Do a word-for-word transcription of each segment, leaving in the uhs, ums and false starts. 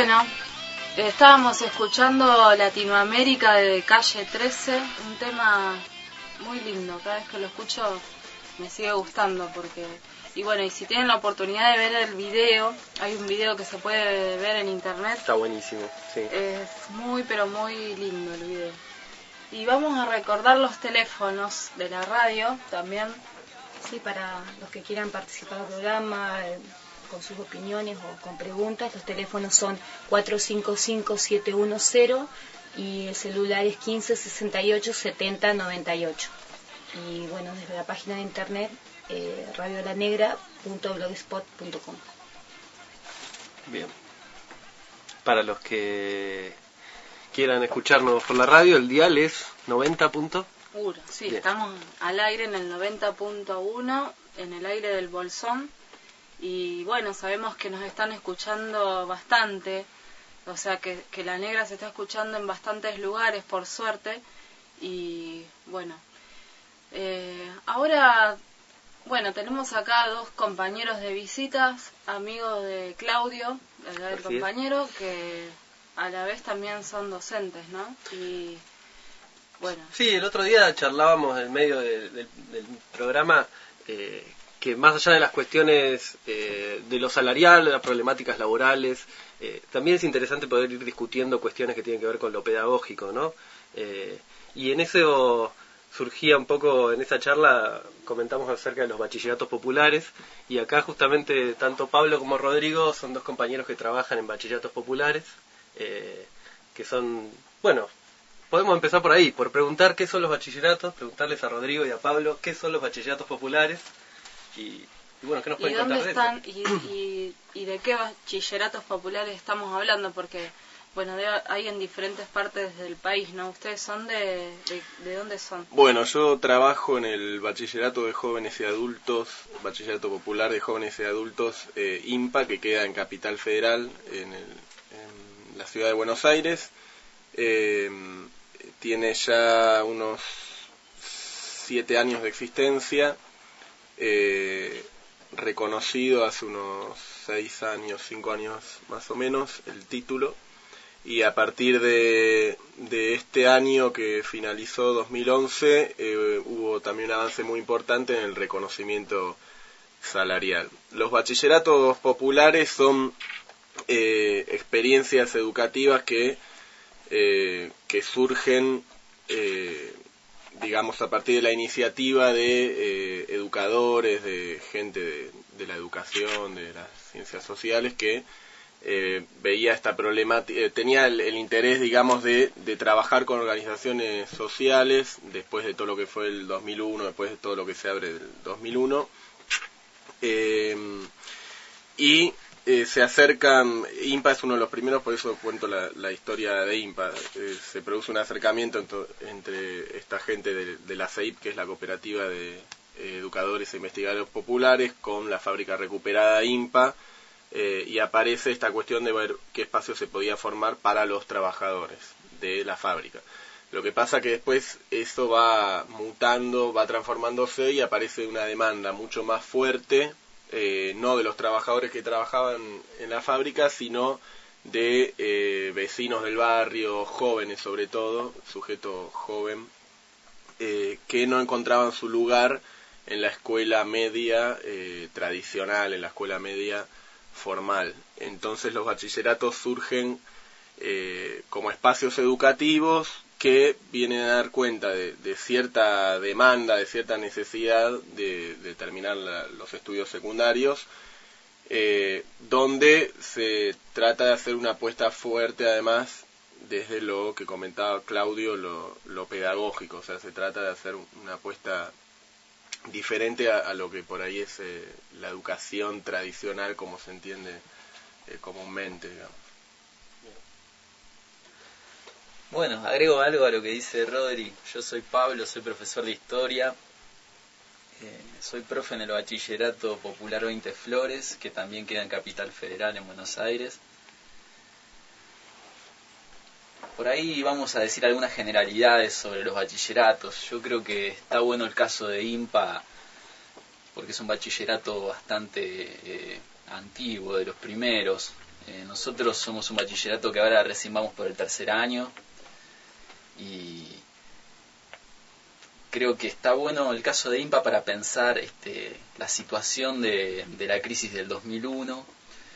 Bueno, estábamos escuchando Latinoamérica de Calle trece, un tema muy lindo. Cada vez que lo escucho me sigue gustando porque... Y bueno, y si tienen la oportunidad de ver el video, hay un video que se puede ver en internet. Está buenísimo, sí. Es muy, pero muy lindo el video. Y vamos a recordar los teléfonos de la radio también. Sí, para los que quieran participar del programa, eh, con sus opiniones o con preguntas, los teléfonos son cuatro cinco cinco, siete uno cero y el celular es quince sesenta y ocho setenta noventa y ocho. Y bueno, desde la página de internet eh, radio la negra punto blogspot punto com. Bien. Para los que quieran escucharnos por la radio, el dial es noventa. Uno, sí, Bien. Estamos al aire en el noventa punto uno, en el aire del Bolsón. Y bueno, sabemos que nos están escuchando bastante, o sea que, que La Negra se está escuchando en bastantes lugares, por suerte. Y bueno, eh, ahora, bueno, tenemos acá dos compañeros de visitas, amigos de Claudio, el, el compañero, que a la vez también son docentes, ¿no? Y bueno. Sí, el otro día charlábamos en medio de, de, del programa eh, que más allá de las cuestiones eh, de lo salarial, de las problemáticas laborales, eh, también es interesante poder ir discutiendo cuestiones que tienen que ver con lo pedagógico, ¿no? Eh, y en eso surgía un poco, en esa charla comentamos acerca de los bachilleratos populares, y acá justamente tanto Pablo como Rodrigo son dos compañeros que trabajan en bachilleratos populares, eh, que son, bueno, podemos empezar por ahí, por preguntar qué son los bachilleratos, preguntarles a Rodrigo y a Pablo qué son los bachilleratos populares. Y, y bueno, ¿qué nos pueden ¿Y dónde contar están de y, y, y de qué bachilleratos populares estamos hablando? Porque, bueno, de, hay en diferentes partes del país, ¿no? ¿Ustedes son de, de, de dónde son? Bueno, yo trabajo en el Bachillerato de Jóvenes y Adultos, Bachillerato Popular de Jóvenes y Adultos eh, IMPA, que queda en Capital Federal, en, el, en la ciudad de Buenos Aires. Eh, tiene ya unos siete años de existencia. Eh, reconocido hace unos seis años, cinco años más o menos, el título, y a partir de, de este año que finalizó dos mil once eh, hubo también un avance muy importante en el reconocimiento salarial. Los bachilleratos populares son eh, experiencias educativas que, eh, que surgen eh, digamos, a partir de la iniciativa de eh, educadores, de gente de, de la educación, de las ciencias sociales, que eh, veía esta problemática, eh, tenía el, el interés, digamos, de, de trabajar con organizaciones sociales, después de todo lo que fue el dos mil uno, después de todo lo que se abre del dos mil uno, eh, y Eh, se acercan, IMPA es uno de los primeros, por eso cuento la, la historia de IMPA. Eh, se produce un acercamiento ento, entre esta gente de, de la C E I P, que es la cooperativa de eh, educadores e investigadores populares, con la fábrica recuperada IMPA, eh, y aparece esta cuestión de ver qué espacio se podía formar para los trabajadores de la fábrica. Lo que pasa que después eso va mutando, va transformándose y aparece una demanda mucho más fuerte, Eh, no de los trabajadores que trabajaban en la fábrica, sino de eh, vecinos del barrio, jóvenes sobre todo, sujeto joven, eh, que no encontraban su lugar en la escuela media eh, tradicional, en la escuela media formal. Entonces los bachilleratos surgen eh, como espacios educativos que vienen a dar cuenta de, de cierta demanda, de cierta necesidad de, de terminar la, los estudios secundarios, eh, donde se trata de hacer una apuesta fuerte, además, desde lo que comentaba Claudio, lo, lo pedagógico. O sea, se trata de hacer una apuesta diferente a, a lo que por ahí es eh, la educación tradicional, como se entiende eh, comúnmente, digamos. Bueno, agrego algo a lo que dice Rodri. Yo soy Pablo, soy profesor de historia, eh, soy profe en el Bachillerato Popular veinte Flores, que también queda en Capital Federal, en Buenos Aires. Por ahí vamos a decir algunas generalidades sobre los bachilleratos. Yo creo que está bueno el caso de IMPA, porque es un bachillerato bastante eh, antiguo, de los primeros. Eh, nosotros somos un bachillerato que ahora recién vamos por el tercer año y creo que está bueno el caso de IMPA para pensar este, la situación de, de la crisis del dos mil uno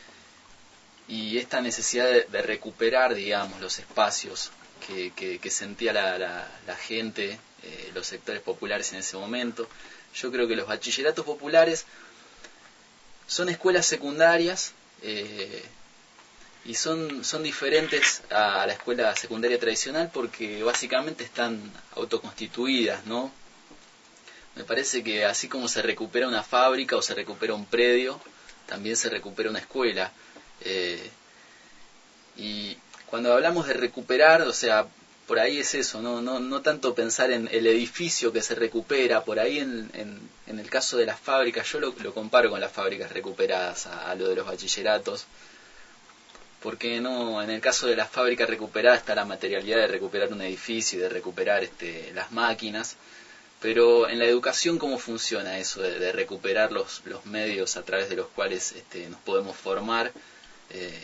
y esta necesidad de, de recuperar, digamos, los espacios que, que, que sentía la, la, la gente, eh, los sectores populares en ese momento. Yo creo que los bachilleratos populares son escuelas secundarias eh, y son, son diferentes a la escuela secundaria tradicional porque básicamente están autoconstituidas, ¿no? Me parece que así como se recupera una fábrica o se recupera un predio, también se recupera una escuela. Eh, y cuando hablamos de recuperar, o sea, por ahí es eso, no, no, no tanto pensar en el edificio que se recupera, por ahí en, en, en el caso de las fábricas, yo lo, lo comparo con las fábricas recuperadas a, a lo de los bachilleratos, porque no, en el caso de las fábricas recuperadas está la materialidad de recuperar un edificio y de recuperar este, las máquinas, pero en la educación, ¿cómo funciona eso de, de recuperar los, los medios a través de los cuales este, nos podemos formar eh,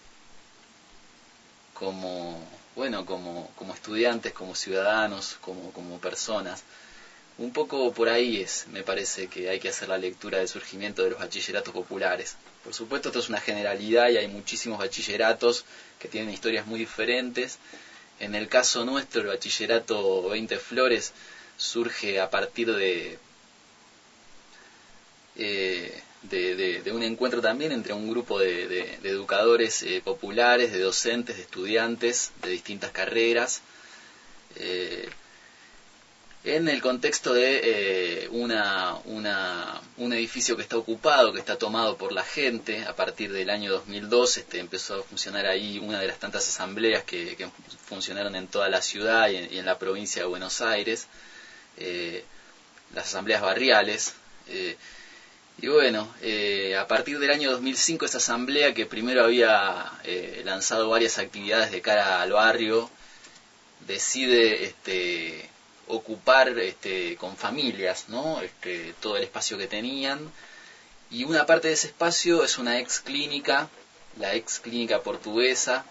como, bueno, como, como estudiantes, como ciudadanos, como, como personas? Un poco por ahí es, me parece que hay que hacer la lectura del surgimiento de los bachilleratos populares. Por supuesto, esto es una generalidad y hay muchísimos bachilleratos que tienen historias muy diferentes. En el caso nuestro, el bachillerato veinte Flores surge a partir de, eh, de, de, de un encuentro también entre un grupo de, de, de educadores eh, populares, de docentes, de estudiantes de distintas carreras, eh, en el contexto de eh, una, una, un edificio que está ocupado, que está tomado por la gente. A partir del año dos mil dos este, empezó a funcionar ahí una de las tantas asambleas que, que funcionaron en toda la ciudad y en, y en la provincia de Buenos Aires, eh, las asambleas barriales. Eh, y bueno, eh, a partir del año dos mil cinco esa asamblea, que primero había eh, lanzado varias actividades de cara al barrio, decide este, ocupar este, con familias, ¿no? este, todo el espacio que tenían, y una parte de ese espacio es una ex clínica, la ex clínica portuguesa,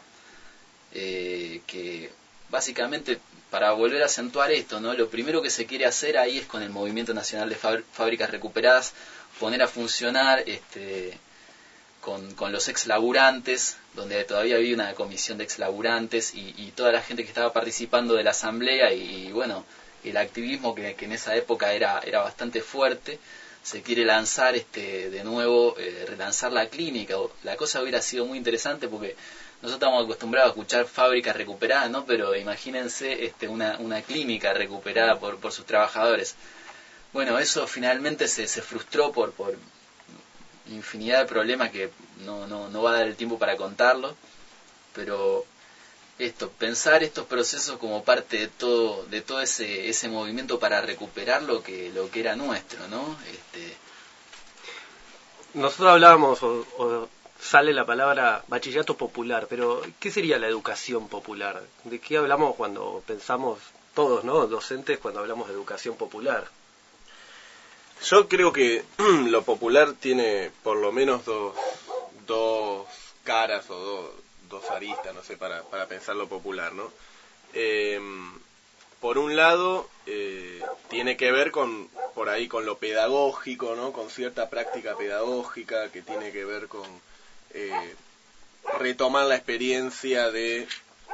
eh, que básicamente, para volver a acentuar esto, ¿no? Lo primero que se quiere hacer ahí es, con el Movimiento Nacional de Fábricas Recuperadas, poner a funcionar este, con, con los ex laburantes, donde todavía había una comisión de ex laburantes y, y toda la gente que estaba participando de la asamblea y, y bueno, el activismo que, que en esa época era, era bastante fuerte. Se quiere lanzar este, de nuevo, eh, relanzar la clínica. La cosa hubiera sido muy interesante porque nosotros estamos acostumbrados a escuchar fábricas recuperadas, ¿no? Pero imagínense este, una, una clínica recuperada por, por sus trabajadores. Bueno, eso finalmente se, se frustró por, por infinidad de problemas que no, no, no va a dar el tiempo para contarlo, pero esto, pensar estos procesos como parte de todo, de todo ese, ese movimiento para recuperar lo que, lo que era nuestro, ¿no? Este... Nosotros hablábamos, o, o sale la palabra bachillerato popular, pero ¿qué sería la educación popular? ¿De qué hablamos cuando pensamos todos, ¿no? Docentes, cuando hablamos de educación popular. Yo creo que lo popular tiene por lo menos dos, dos caras o dos, dos aristas, no sé, para, para pensar lo popular, ¿no? Eh, por un lado, eh, tiene que ver con, por ahí, con lo pedagógico, ¿no? Con cierta práctica pedagógica que tiene que ver con eh, retomar la experiencia de,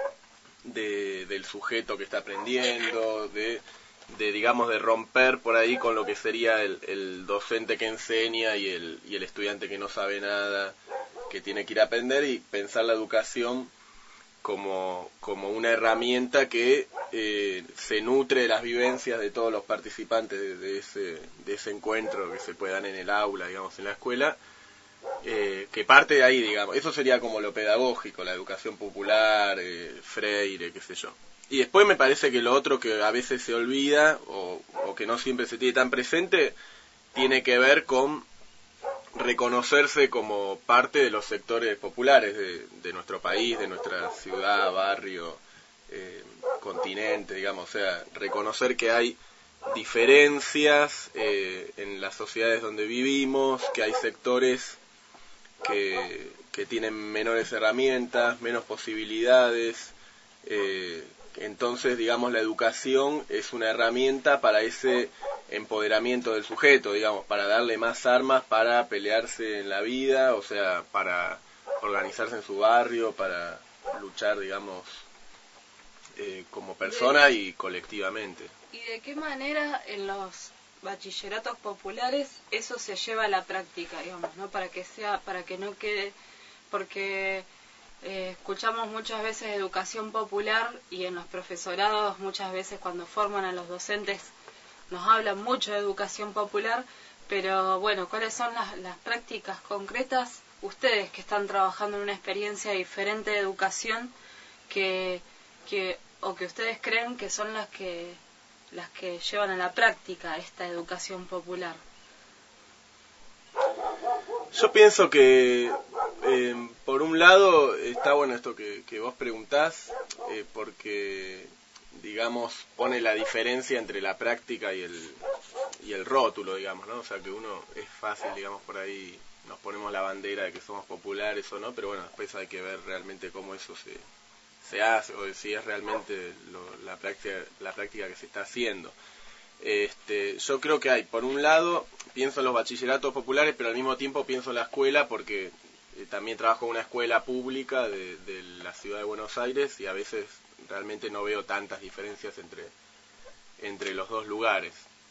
de del sujeto que está aprendiendo, de... de digamos de romper por ahí con lo que sería el, el docente que enseña y el, y el estudiante que no sabe nada, que tiene que ir a aprender, y pensar la educación como, como una herramienta que eh, se nutre de las vivencias de todos los participantes de, de, ese, de ese encuentro que se puede dar en el aula, digamos, en la escuela, eh, que parte de ahí, digamos. Eso sería como lo pedagógico, la educación popular, eh, Freire, qué sé yo. Y después me parece que lo otro que a veces se olvida o, o que no siempre se tiene tan presente tiene que ver con reconocerse como parte de los sectores populares de, de nuestro país, de nuestra ciudad, barrio, eh, continente, digamos. O sea, reconocer que hay diferencias eh, en las sociedades donde vivimos, que hay sectores que, que tienen menores herramientas, menos posibilidades. Eh, entonces, digamos, la educación es una herramienta para ese empoderamiento del sujeto, digamos, para darle más armas para pelearse en la vida, o sea, para organizarse en su barrio, para luchar, digamos, eh, como persona y colectivamente. ¿Y de qué manera en los bachilleratos populares eso se lleva a la práctica, digamos, ¿no? Para que sea, para que no quede, porque eh, escuchamos muchas veces educación popular y en los profesorados muchas veces cuando forman a los docentes nos hablan mucho de educación popular, pero bueno, ¿cuáles son las, las prácticas concretas? Ustedes que están trabajando en una experiencia diferente de educación que, que o que ustedes creen que son las que las que llevan a la práctica esta educación popular. Yo pienso que eh, por un lado está bueno esto que, que vos preguntás, eh, porque digamos pone la diferencia entre la práctica y el y el rótulo, digamos, ¿no? O sea que uno es fácil, digamos, por ahí nos ponemos la bandera de que somos populares o no, pero bueno, después hay que ver realmente cómo eso se se hace o si es realmente lo, la práctica la práctica que se está haciendo. Este, yo creo que hay, por un lado, pienso en los bachilleratos populares, pero al mismo tiempo pienso en la escuela porque eh, también trabajo en una escuela pública de, de la ciudad de Buenos Aires y a veces realmente no veo tantas diferencias entre entre los dos lugares.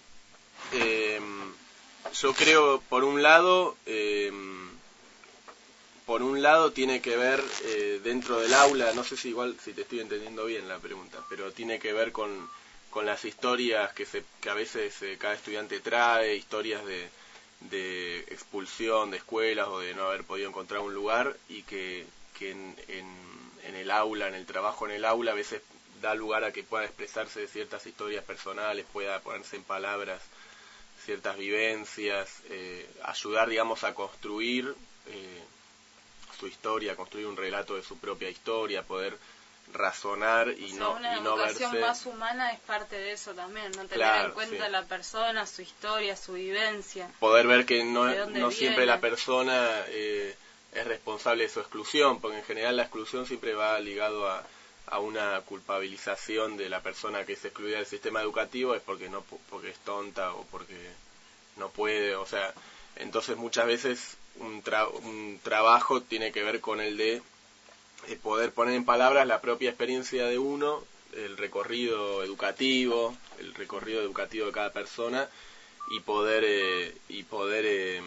Eh, yo creo, por un lado, eh, por un lado tiene que ver eh, dentro del aula, no sé si igual si te estoy entendiendo bien la pregunta, pero tiene que ver con, con las historias que, se, que a veces eh, cada estudiante trae, historias de, de expulsión de escuelas o de no haber podido encontrar un lugar y que, que en, en, en el aula, en el trabajo en el aula, a veces da lugar a que pueda expresarse de ciertas historias personales, pueda ponerse en palabras ciertas vivencias, eh, ayudar, digamos, a construir eh, su historia, construir un relato de su propia historia, poder razonar y o sea, no una y no educación verse... más humana es parte de eso también, no tener Claro, en cuenta sí. la persona, su historia, su vivencia. Poder ver que no, ¿De dónde no viene? siempre la persona eh, es responsable de su exclusión, porque en general la exclusión siempre va ligado a, a una culpabilización de la persona que es excluida del sistema educativo, es porque no porque es tonta o porque no puede, o sea, entonces muchas veces un, tra un trabajo tiene que ver con el de eh, poder poner en palabras la propia experiencia de uno, el recorrido educativo, el recorrido educativo de cada persona y poder eh, y poder eh,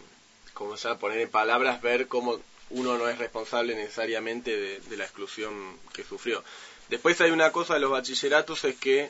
como se llama, poner en palabras, ver cómo uno no es responsable necesariamente de, de la exclusión que sufrió. Después hay una cosa de los bachilleratos, es que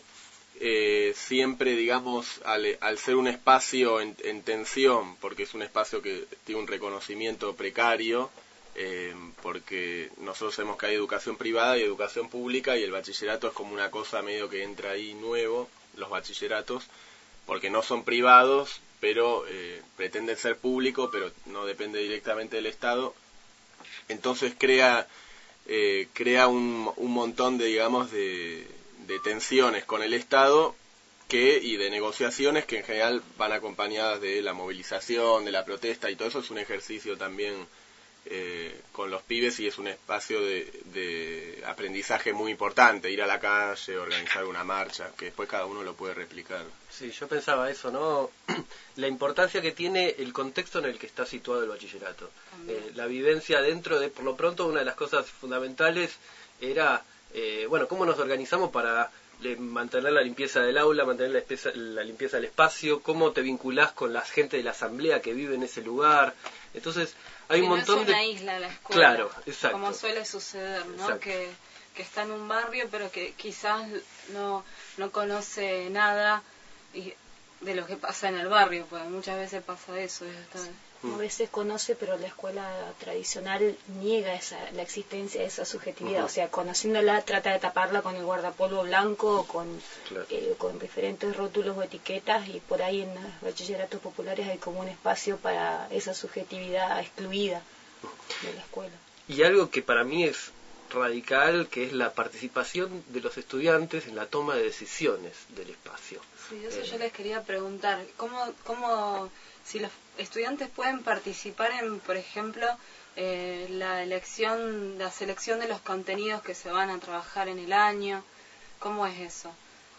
eh, siempre, digamos, al, al ser un espacio en, en tensión, porque es un espacio que tiene un reconocimiento precario, eh, porque nosotros sabemos que hay educación privada y educación pública, y el bachillerato es como una cosa medio que entra ahí nuevo, los bachilleratos, porque no son privados, pero eh, pretenden ser públicos, pero no depende directamente del Estado. Entonces crea eh, crea un, un montón de, digamos, de, de tensiones con el Estado que y de negociaciones que en general van acompañadas de la movilización, de la protesta, y todo eso es un ejercicio también eh, con los pibes, y es un espacio de, de aprendizaje muy importante, ir a la calle, organizar una marcha, que después cada uno lo puede replicar. Sí, yo pensaba eso, ¿no? La importancia que tiene el contexto en el que está situado el bachillerato. Eh, la vivencia dentro de, por lo pronto, una de las cosas fundamentales era, eh, bueno, cómo nos organizamos para le, mantener la limpieza del aula, mantener la, espesa, la limpieza del espacio, cómo te vinculás con la gente de la asamblea que vive en ese lugar. Entonces, hay que un montón no es una de... isla la escuela, claro, exacto, como suele suceder, ¿no? Exacto. Que, que está en un barrio, pero que quizás no, no conoce nada y de lo que pasa en el barrio, porque muchas veces pasa eso. Está... A veces conoce, pero la escuela tradicional niega esa, la existencia de esa subjetividad. Uh-huh. O sea, conociéndola, trata de taparla con el guardapolvo blanco o con, claro. eh, con diferentes rótulos o etiquetas, y por ahí en los bachilleratos populares hay como un espacio para esa subjetividad excluida de la escuela. Y algo que para mí es radical, que es la participación de los estudiantes en la toma de decisiones del espacio. Sí, eso eh. yo les quería preguntar, ¿cómo, cómo si los estudiantes pueden participar en, por ejemplo, eh, la elección, la selección de los contenidos que se van a trabajar en el año? ¿Cómo es eso?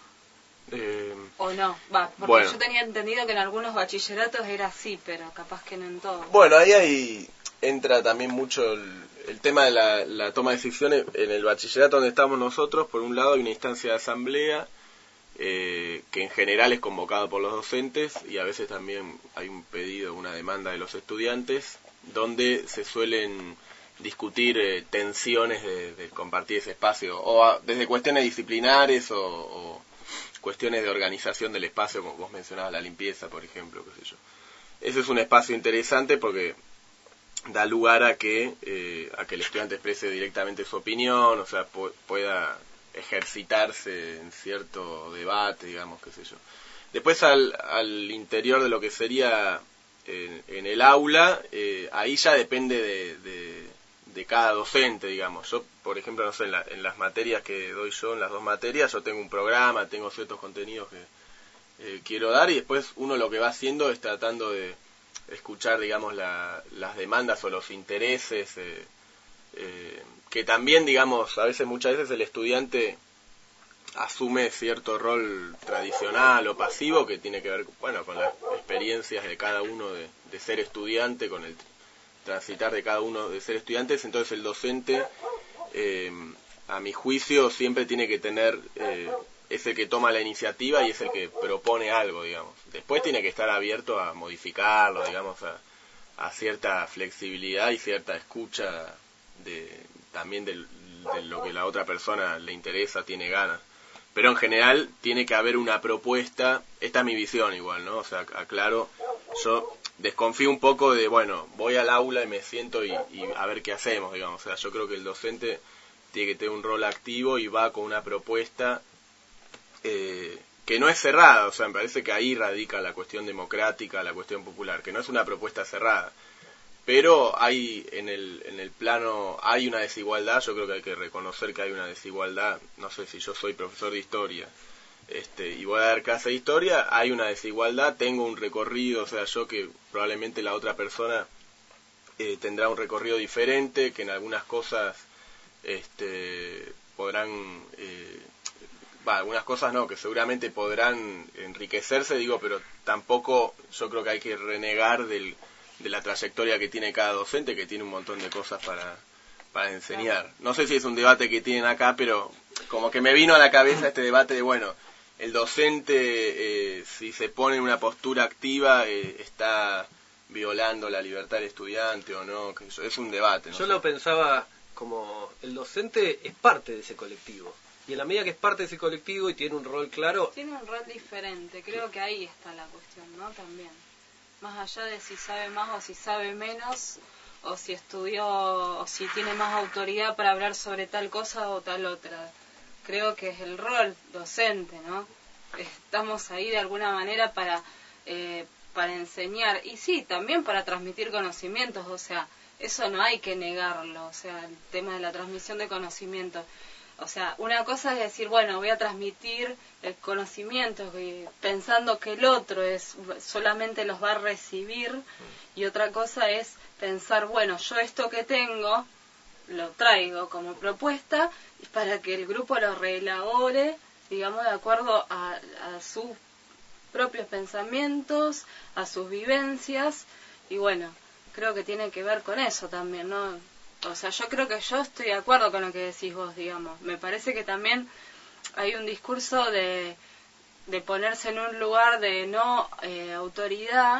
Eh, ¿O no? Va, porque bueno. yo tenía entendido que en algunos bachilleratos era así, pero capaz que no en todos. Bueno, ahí, ahí entra también mucho el, el tema de la, la toma de decisiones. En el bachillerato donde estamos nosotros, por un lado hay una instancia de asamblea, eh, que en general es convocada por los docentes, y a veces también hay un pedido, una demanda de los estudiantes, donde se suelen discutir eh, tensiones de, de compartir ese espacio, o a, desde cuestiones disciplinares o, o cuestiones de organización del espacio, como vos mencionabas, la limpieza, por ejemplo, qué sé yo. Ese es un espacio interesante porque da lugar a que eh, a que el estudiante exprese directamente su opinión, o sea, pu pueda ejercitarse en cierto debate, digamos, qué sé yo. Después al, al interior de lo que sería en, en el aula, eh, ahí ya depende de, de, de cada docente, digamos. Yo, por ejemplo, no sé, en, la, en las materias que doy yo, en las dos materias, yo tengo un programa, tengo ciertos contenidos que eh, quiero dar, y después uno lo que va haciendo es tratando de escuchar, digamos, la, las demandas o los intereses, eh, eh, que también, digamos, a veces, muchas veces el estudiante asume cierto rol tradicional o pasivo que tiene que ver, bueno, con las experiencias de cada uno de, de ser estudiante, con el transitar de cada uno de ser estudiantes. Entonces el docente, eh, a mi juicio, siempre tiene que tener, eh, es el que toma la iniciativa y es el que propone algo, digamos. Después tiene que estar abierto a modificarlo, digamos, a, a cierta flexibilidad y cierta escucha de, también de, de lo que la otra persona le interesa, tiene ganas. Pero en general tiene que haber una propuesta. Esta es mi visión igual, ¿no? O sea, aclaro, yo desconfío un poco de, bueno, voy al aula y me siento y, y a ver qué hacemos, digamos. O sea, yo creo que el docente tiene que tener un rol activo y va con una propuesta eh, que no es cerrada. O sea, me parece que ahí radica la cuestión democrática, la cuestión popular, que no es una propuesta cerrada. Pero hay en el, en el plano, hay una desigualdad. Yo creo que hay que reconocer que hay una desigualdad. No sé, si yo soy profesor de historia este, y voy a dar clase de historia, hay una desigualdad, tengo un recorrido, o sea, yo que probablemente la otra persona eh, tendrá un recorrido diferente, que en algunas cosas este, podrán, eh, bah, algunas cosas no, que seguramente podrán enriquecerse, digo, pero tampoco yo creo que hay que renegar del de la trayectoria que tiene cada docente, que tiene un montón de cosas para, para enseñar. No sé si es un debate que tienen acá, pero como que me vino a la cabeza este debate de, bueno, el docente, eh, si se pone en una postura activa, eh, está violando la libertad del estudiante o no, que eso es un debate. ¿no? Yo lo pensaba como el docente es parte de ese colectivo. Y en la medida que es parte de ese colectivo y tiene un rol claro... Tiene un rol diferente, creo que ahí está la cuestión, ¿no? También. Más allá de si sabe más o si sabe menos, o si estudió, o si tiene más autoridad para hablar sobre tal cosa o tal otra. Creo que es el rol docente, ¿no? Estamos ahí de alguna manera para, eh, para enseñar, y sí, también para transmitir conocimientos, o sea, eso no hay que negarlo, o sea, el tema de la transmisión de conocimientos. O sea, una cosa es decir, bueno, voy a transmitir el conocimiento que, pensando que el otro es solamente los va a recibir, y otra cosa es pensar, bueno, yo esto que tengo lo traigo como propuesta para que el grupo lo reelabore, digamos, de acuerdo a, a sus propios pensamientos, a sus vivencias, y bueno, creo que tiene que ver con eso también, ¿no? O sea, yo creo que yo estoy de acuerdo con lo que decís vos, digamos. Me parece que también hay un discurso de, de ponerse en un lugar de no eh, autoridad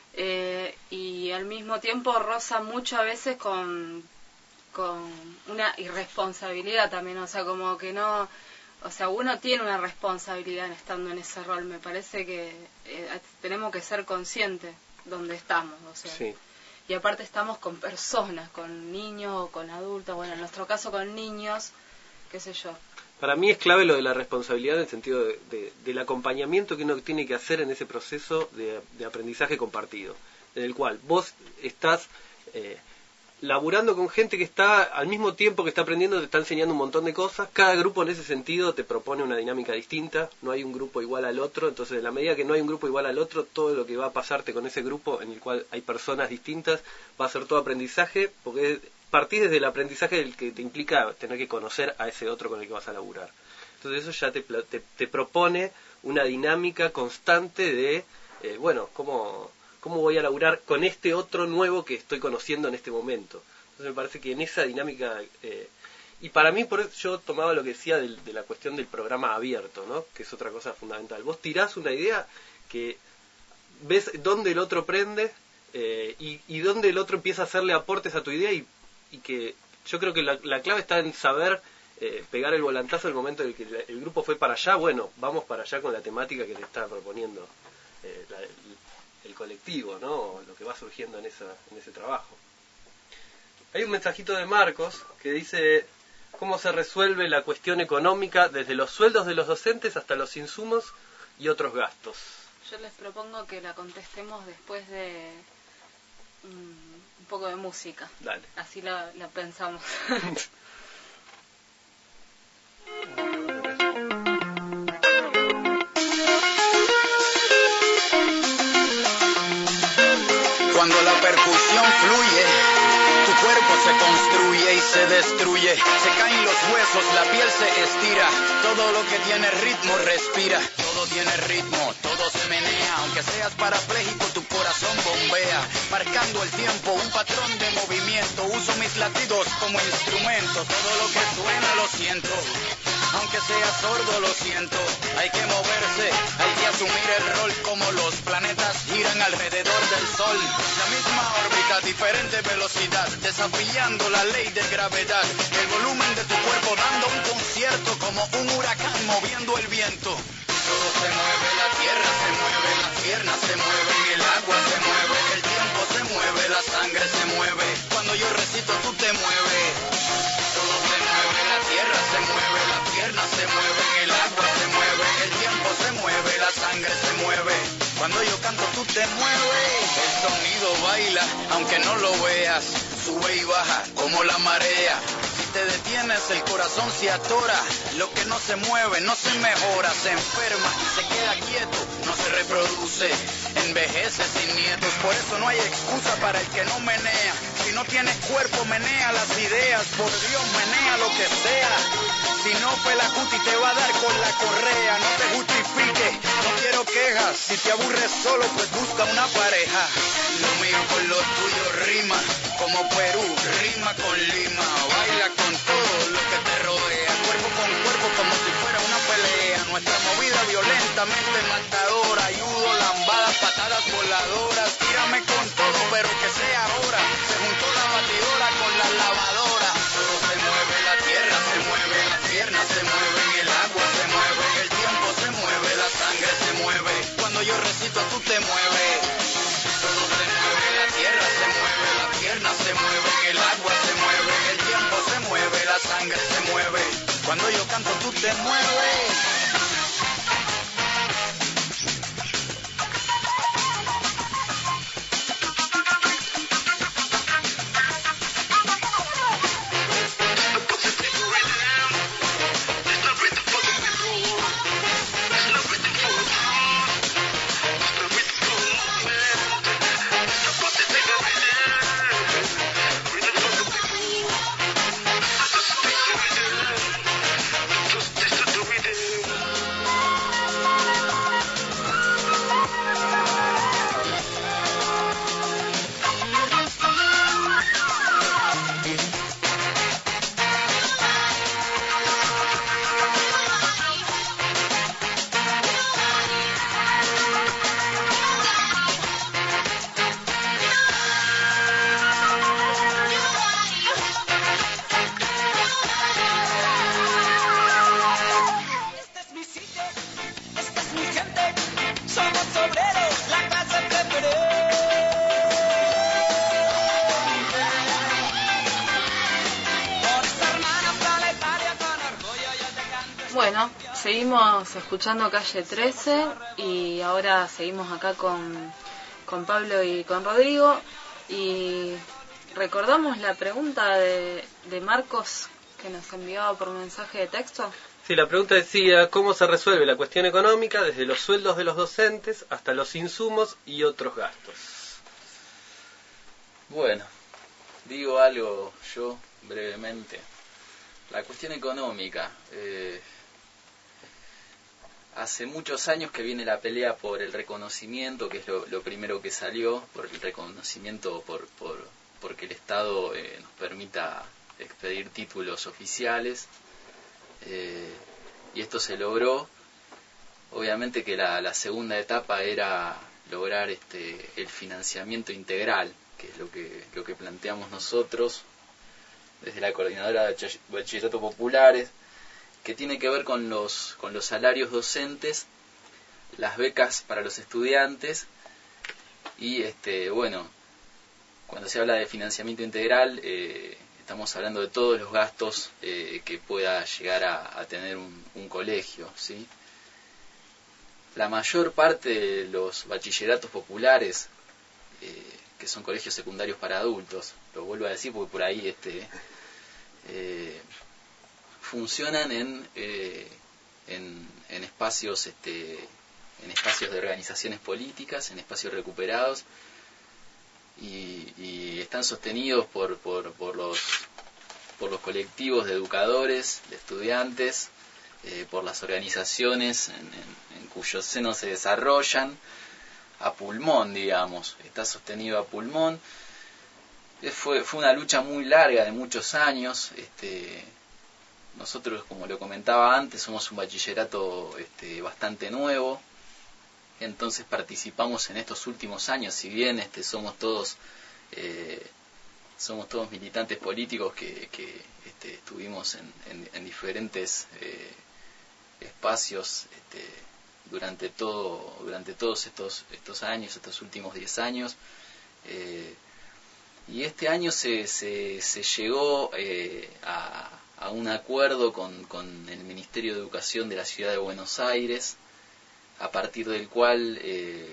eh, y al mismo tiempo roza mucho a veces con, con una irresponsabilidad también. O sea, como que no... O sea, uno tiene una responsabilidad estando en ese rol. Me parece que eh, tenemos que ser conscientes donde estamos, o sea... Sí. Y aparte estamos con personas, con niños o con adultos, bueno, en nuestro caso con niños, qué sé yo. Para mí es clave lo de la responsabilidad en el sentido de, de, del acompañamiento que uno tiene que hacer en ese proceso de, de aprendizaje compartido, en el cual vos estás eh, laburando con gente que está, al mismo tiempo que está aprendiendo, te está enseñando un montón de cosas. Cada grupo en ese sentido te propone una dinámica distinta, no hay un grupo igual al otro, entonces en la medida que no hay un grupo igual al otro, todo lo que va a pasarte con ese grupo en el cual hay personas distintas va a ser todo aprendizaje, porque partís desde el aprendizaje del que te implica tener que conocer a ese otro con el que vas a laburar. Entonces eso ya te, te, te propone una dinámica constante de, eh, bueno, cómo... ¿Cómo voy a laburar con este otro nuevo que estoy conociendo en este momento? Entonces me parece que en esa dinámica... Eh, y para mí, por eso yo tomaba lo que decía de, de la cuestión del programa abierto, ¿no? Que es otra cosa fundamental. Vos tirás una idea que ves dónde el otro prende eh, y, y dónde el otro empieza a hacerle aportes a tu idea y, y que yo creo que la, la clave está en saber eh, pegar el volantazo el momento en el que el grupo fue para allá. Bueno, vamos para allá con la temática que te está proponiendo eh, la, el colectivo, ¿no? Lo que va surgiendo en, esa, en ese trabajo. Hay un mensajito de Marcos que dice cómo se resuelve la cuestión económica desde los sueldos de los docentes hasta los insumos y otros gastos. Yo les propongo que la contestemos después de um, un poco de música. Dale. Así la, la pensamos. Cuando la percusión fluye, tu cuerpo se construye y se destruye. Se caen los huesos, la piel se estira. Todo lo que tiene ritmo respira. Todo tiene ritmo, todo se menea. Aunque seas parapléjico, tu corazón bombea. Marcando el tiempo, un patrón de movimiento. Uso mis latidos como instrumento. Todo lo que suena lo siento. Aunque sea sordo, lo siento. Hay que moverse, hay que asumir el rol. Como los planetas giran alrededor del sol. La misma órbita, diferente velocidad, desafiando la ley de gravedad. El volumen de tu cuerpo dando un concierto, como un huracán moviendo el viento. Todo se mueve, la tierra se mueve, las piernas se mueven, el agua se mueve, el tiempo se mueve, la sangre se mueve. Cuando yo recito, tú te mueves. Todo se mueve, la tierra se mueve, las piernas se mueven, el agua se mueve, el tiempo se mueve, la sangre se mueve. Cuando yo canto, tú te mueves. El sonido baila, aunque no lo veas. Sube y baja, como la marea. Si te detienes, el corazón se atora. Lo que no se mueve, no se mejora. Se enferma, se queda quieto, no se reproduce. Envejece sin nietos. Por eso no hay excusa para el que no menea. Si no tienes cuerpo, menea las ideas. Por Dios, menea lo que sea. Si no, Pelacuti te va a dar con la correa. No te justifiques, no quiero quejas. Si te aburres solo, pues busca una pareja. Lo mío con lo tuyo rima, como Perú, rima con Lima. Baila con todo lo que te rodea, cuerpo con cuerpo como si fuera una pelea. Nuestra movida violentamente matadora, ayudo, lambadas, patadas voladoras. Tírame con todo, pero que sea ahora. Se juntó la batidora con la lavadora. Todo se mueve, la tierra se mueve, las piernas se mueven, el agua se mueve, el tiempo se mueve, la sangre se mueve. Cuando yo recito, tú te mueves. Todo se mueve, la tierra se mueve, las piernas se mueven, el agua se mueve, el tiempo se mueve, la sangre se mueve. Cuando yo canto, tú te mueves. Bueno, seguimos escuchando Calle trece y ahora seguimos acá con, con Pablo y con Rodrigo y recordamos la pregunta de, de Marcos que nos enviaba por mensaje de texto. Sí, la pregunta decía, ¿cómo se resuelve la cuestión económica desde los sueldos de los docentes hasta los insumos y otros gastos? Bueno, digo algo yo brevemente. La cuestión económica. Eh, hace muchos años que viene la pelea por el reconocimiento, que es lo, lo primero que salió, por el reconocimiento, por, por porque el Estado eh, nos permita expedir títulos oficiales. Eh, y esto se logró. Obviamente que la, la segunda etapa era lograr este el financiamiento integral, que es lo que lo que planteamos nosotros desde la Coordinadora de Bachillerato Populares, que tiene que ver con los con los salarios docentes, las becas para los estudiantes y este bueno, cuando se habla de financiamiento integral eh, estamos hablando de todos los gastos eh, que pueda llegar a, a tener un, un colegio, ¿sí? La mayor parte de los bachilleratos populares, eh, que son colegios secundarios para adultos, lo vuelvo a decir porque por ahí este eh, funcionan en, eh, en en espacios este en espacios de organizaciones políticas, en espacios recuperados y, y están sostenidos por por por los por los colectivos de educadores, de estudiantes, eh, por las organizaciones en, en, en cuyo seno se desarrollan a pulmón, digamos, está sostenido a pulmón. Fue, fue una lucha muy larga de muchos años. Este, nosotros, como lo comentaba antes, somos un bachillerato este, bastante nuevo, entonces participamos en estos últimos años, si bien este, somos todos eh, somos todos militantes políticos que, que este, estuvimos en, en, en diferentes eh, espacios este, durante todo durante todos estos estos años, estos últimos diez años. Eh, y este año se, se, se llegó eh, a, a un acuerdo con, con el Ministerio de Educación de la Ciudad de Buenos Aires, a partir del cual eh,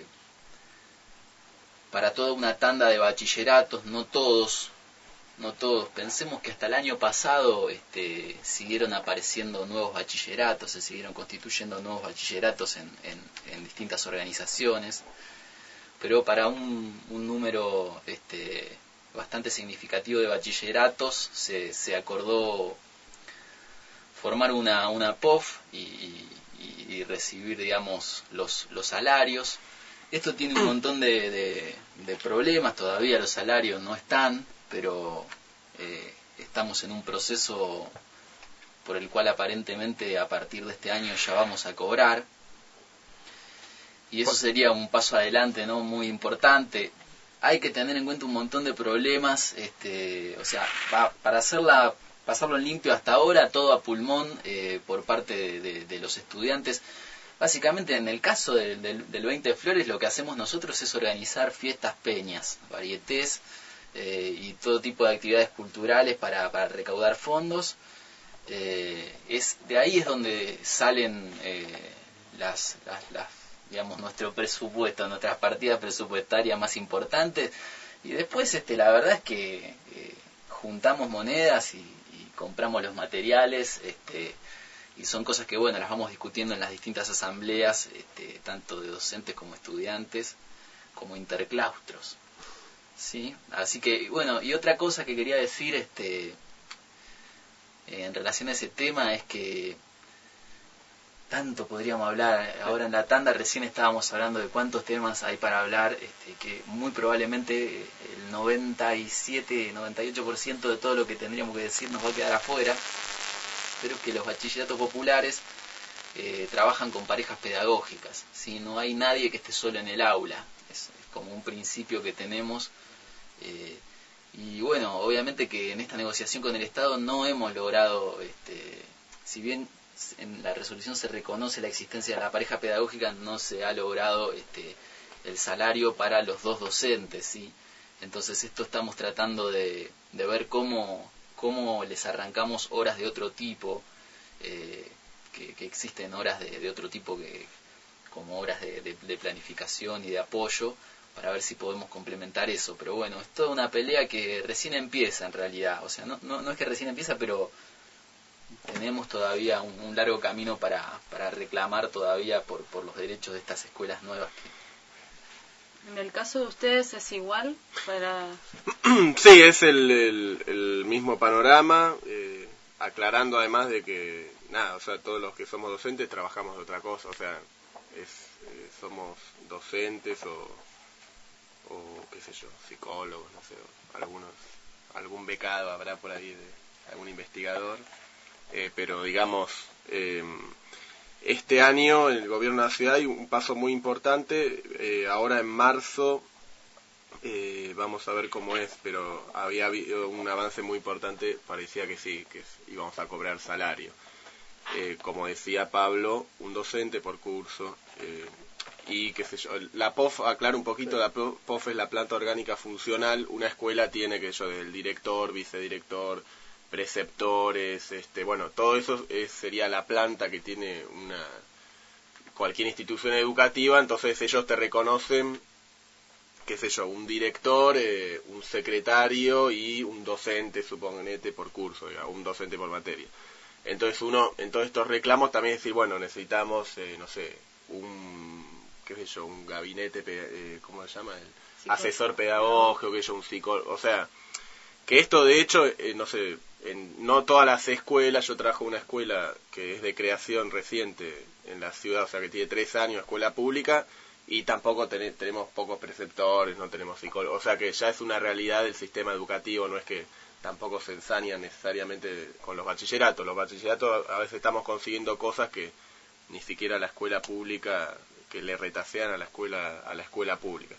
para toda una tanda de bachilleratos, no todos, no todos, pensemos que hasta el año pasado este, siguieron apareciendo nuevos bachilleratos, se siguieron constituyendo nuevos bachilleratos en, en, en distintas organizaciones, pero para un, un número este, bastante significativo de bachilleratos se, se acordó formar una, una P O F y, y, y recibir, digamos, los, los salarios. Esto tiene un montón de, de, de problemas, todavía los salarios no están, pero eh, estamos en un proceso por el cual aparentemente a partir de este año ya vamos a cobrar. Y eso sería un paso adelante, ¿no? Muy importante. Hay que tener en cuenta un montón de problemas, este, o sea, pa, para hacerla, pasarlo en limpio hasta ahora, todo a pulmón eh, por parte de, de, de los estudiantes. Básicamente, en el caso del, del, del veinte de Flores, lo que hacemos nosotros es organizar fiestas, peñas, varietés eh, y todo tipo de actividades culturales para, para recaudar fondos. Eh, es de ahí es donde salen eh, las, las, las digamos, nuestro presupuesto, nuestras partidas presupuestarias más importantes, y después este la verdad es que eh, juntamos monedas y, y compramos los materiales, este y son cosas que bueno las vamos discutiendo en las distintas asambleas, este, tanto de docentes como estudiantes, como interclaustros, ¿sí? Así que bueno, y otra cosa que quería decir este en relación a ese tema es que tanto podríamos hablar. Ahora en la tanda recién estábamos hablando de cuántos temas hay para hablar, este, que muy probablemente el noventa y siete, noventa y ocho por ciento de todo lo que tendríamos que decir nos va a quedar afuera, pero que los bachilleratos populares eh, trabajan con parejas pedagógicas, ¿sí? No hay nadie que esté solo en el aula, es, es como un principio que tenemos, eh, y bueno, obviamente que en esta negociación con el Estado no hemos logrado, este, si bien en la resolución se reconoce la existencia de la pareja pedagógica, no se ha logrado este, el salario para los dos docentes, ¿sí? Entonces esto estamos tratando de, de ver cómo, cómo les arrancamos horas de otro tipo, eh, que, que existen horas de, de otro tipo que como horas de, de, de planificación y de apoyo, para ver si podemos complementar eso. Pero bueno, es toda una pelea que recién empieza en realidad. O sea, no, no, no es que recién empieza, pero tenemos todavía un, un largo camino para, para reclamar todavía por, por los derechos de estas escuelas nuevas. ¿En el caso de ustedes es igual? Para... Sí, es el, el, el mismo panorama, eh, aclarando además de que, nada, o sea, todos los que somos docentes trabajamos de otra cosa, o sea, es, eh, somos docentes o, o, qué sé yo, psicólogos, no sé, algunos, algún becado habrá por ahí, de algún investigador, eh, pero digamos... Eh, Este año el gobierno de la ciudad hay un paso muy importante, eh, ahora en marzo eh, vamos a ver cómo es, pero había habido un avance muy importante, parecía que sí, que íbamos a cobrar salario. Eh, como decía Pablo, un docente por curso, eh, y qué sé yo, la P O F, aclaro un poquito, la P O F es la planta orgánica funcional, una escuela tiene que yo, el director, vicedirector, preceptores, este, bueno, todo eso es, sería la planta que tiene una cualquier institución educativa, entonces ellos te reconocen, qué sé yo, un director, eh, un secretario y un docente, suponete, por curso, digamos, un docente por materia. Entonces uno, en todos estos reclamos también decir, bueno, necesitamos, eh, no sé, un, qué sé yo, un gabinete, eh, ¿cómo se llama? El asesor pedagógico, qué sé yo, un psicólogo, o sea, que esto de hecho, eh, no sé, en no todas las escuelas, yo trabajo en una escuela que es de creación reciente en la ciudad, o sea que tiene tres años, escuela pública, y tampoco ten, tenemos pocos preceptores, no tenemos psicólogos, o sea que ya es una realidad del sistema educativo, no es que tampoco se ensaña necesariamente con los bachilleratos, los bachilleratos a veces estamos consiguiendo cosas que ni siquiera la escuela pública, que le retasean a la escuela, a la escuela pública.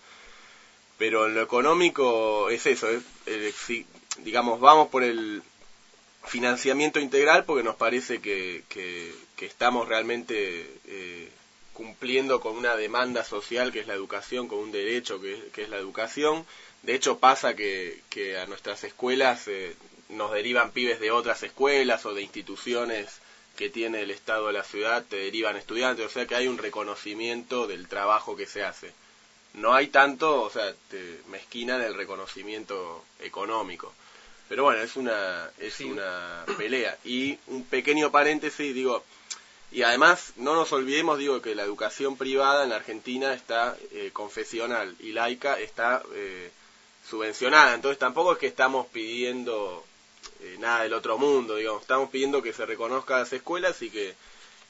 Pero en lo económico es eso, es, eh, si, digamos, vamos por el financiamiento integral porque nos parece que, que, que estamos realmente eh, cumpliendo con una demanda social que es la educación, con un derecho que es, que es la educación. De hecho pasa que, que a nuestras escuelas eh, nos derivan pibes de otras escuelas o de instituciones que tiene el Estado de la ciudad, te derivan estudiantes, o sea que hay un reconocimiento del trabajo que se hace. No hay tanto, o sea, te mezquinan el reconocimiento económico. Pero bueno, es una es sí. una pelea. Y un pequeño paréntesis, digo, y además no nos olvidemos, digo, que la educación privada en la Argentina está eh, confesional y laica está eh, subvencionada. Entonces tampoco es que estamos pidiendo eh, nada del otro mundo, digamos. Estamos pidiendo que se reconozcan las escuelas y que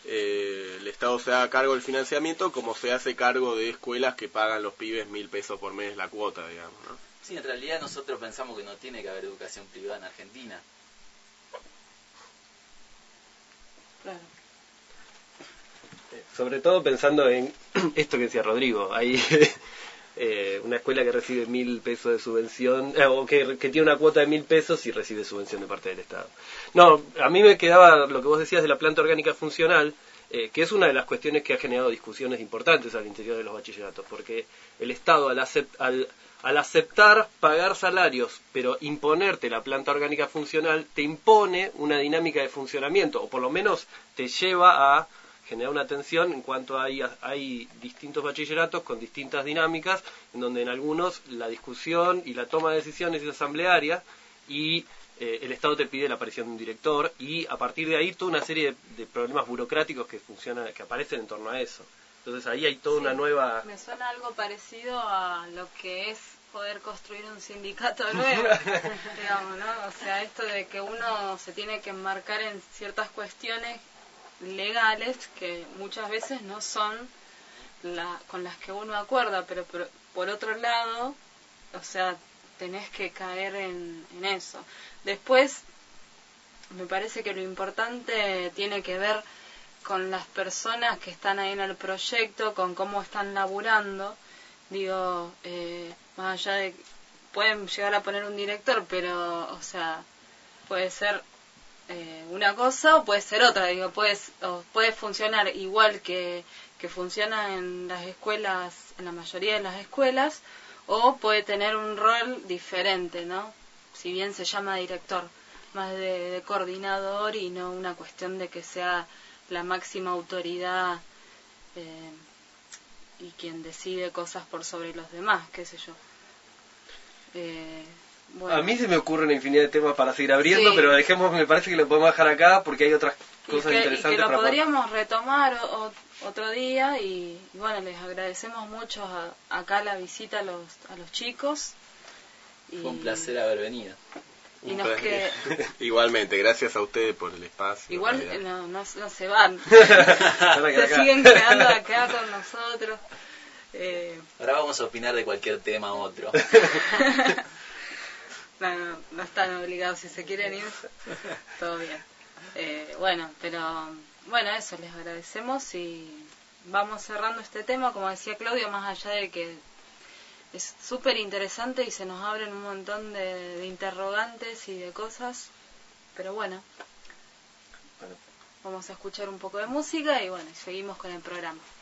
eh, el Estado se haga cargo del financiamiento como se hace cargo de escuelas que pagan los pibes mil pesos por mes la cuota, digamos, ¿no? Sí, en realidad nosotros pensamos que no tiene que haber educación privada en Argentina. Claro. Sobre todo pensando en esto que decía Rodrigo, hay eh, una escuela que recibe mil pesos de subvención, eh, o que, que tiene una cuota de mil pesos y recibe subvención de parte del Estado. No, a mí me quedaba lo que vos decías de la planta orgánica funcional, eh, que es una de las cuestiones que ha generado discusiones importantes al interior de los bachilleratos, porque el Estado al, acept, al Al aceptar pagar salarios, pero imponerte la planta orgánica funcional, te impone una dinámica de funcionamiento, o por lo menos te lleva a generar una tensión en cuanto a hay, hay distintos bachilleratos con distintas dinámicas, en donde en algunos la discusión y la toma de decisiones es asamblearia, y eh, el Estado te pide la aparición de un director, y a partir de ahí toda una serie de, de problemas burocráticos que, funcionan, que aparecen en torno a eso. Entonces ahí hay toda sí, una nueva... Me suena algo parecido a lo que es poder construir un sindicato nuevo, digamos, ¿no? O sea, esto de que uno se tiene que enmarcar en ciertas cuestiones legales que muchas veces no son la, con las que uno acuerda, pero por, por otro lado, o sea, tenés que caer en, en eso. Después, me parece que lo importante tiene que ver con las personas que están ahí en el proyecto, con cómo están laburando. Digo, eh, más allá de... pueden llegar a poner un director, pero, o sea, puede ser eh, una cosa o puede ser otra. Digo, puede, o puede funcionar igual que, que funciona en las escuelas, en la mayoría de las escuelas, o puede tener un rol diferente, ¿no? Si bien se llama director, más de, de coordinador y no una cuestión de que sea la máxima autoridad eh, y quien decide cosas por sobre los demás, qué sé yo. Eh, bueno. A mí se me ocurre una infinidad de temas para seguir abriendo, Sí. pero dejemos, me parece que lo podemos dejar acá porque hay otras Y cosas que, y interesantes que lo para podríamos retomar o- o- otro día y, y bueno, les agradecemos mucho a, acá la visita a los, a los chicos. Y, Fue un placer haber venido. y nos que, Igualmente, gracias a ustedes por el espacio. igual en realidad. no, no, no se van, Ahora que se acá. siguen quedando acá con nosotros. Eh, Ahora vamos a opinar de cualquier tema u otro. no, no, no están obligados, si se quieren ir, todo bien. Eh, bueno, pero bueno, eso, les agradecemos y vamos cerrando este tema, como decía Claudio, más allá de que es súper interesante y se nos abren un montón de, de interrogantes y de cosas, pero bueno, vamos a escuchar un poco de música y bueno, seguimos con el programa.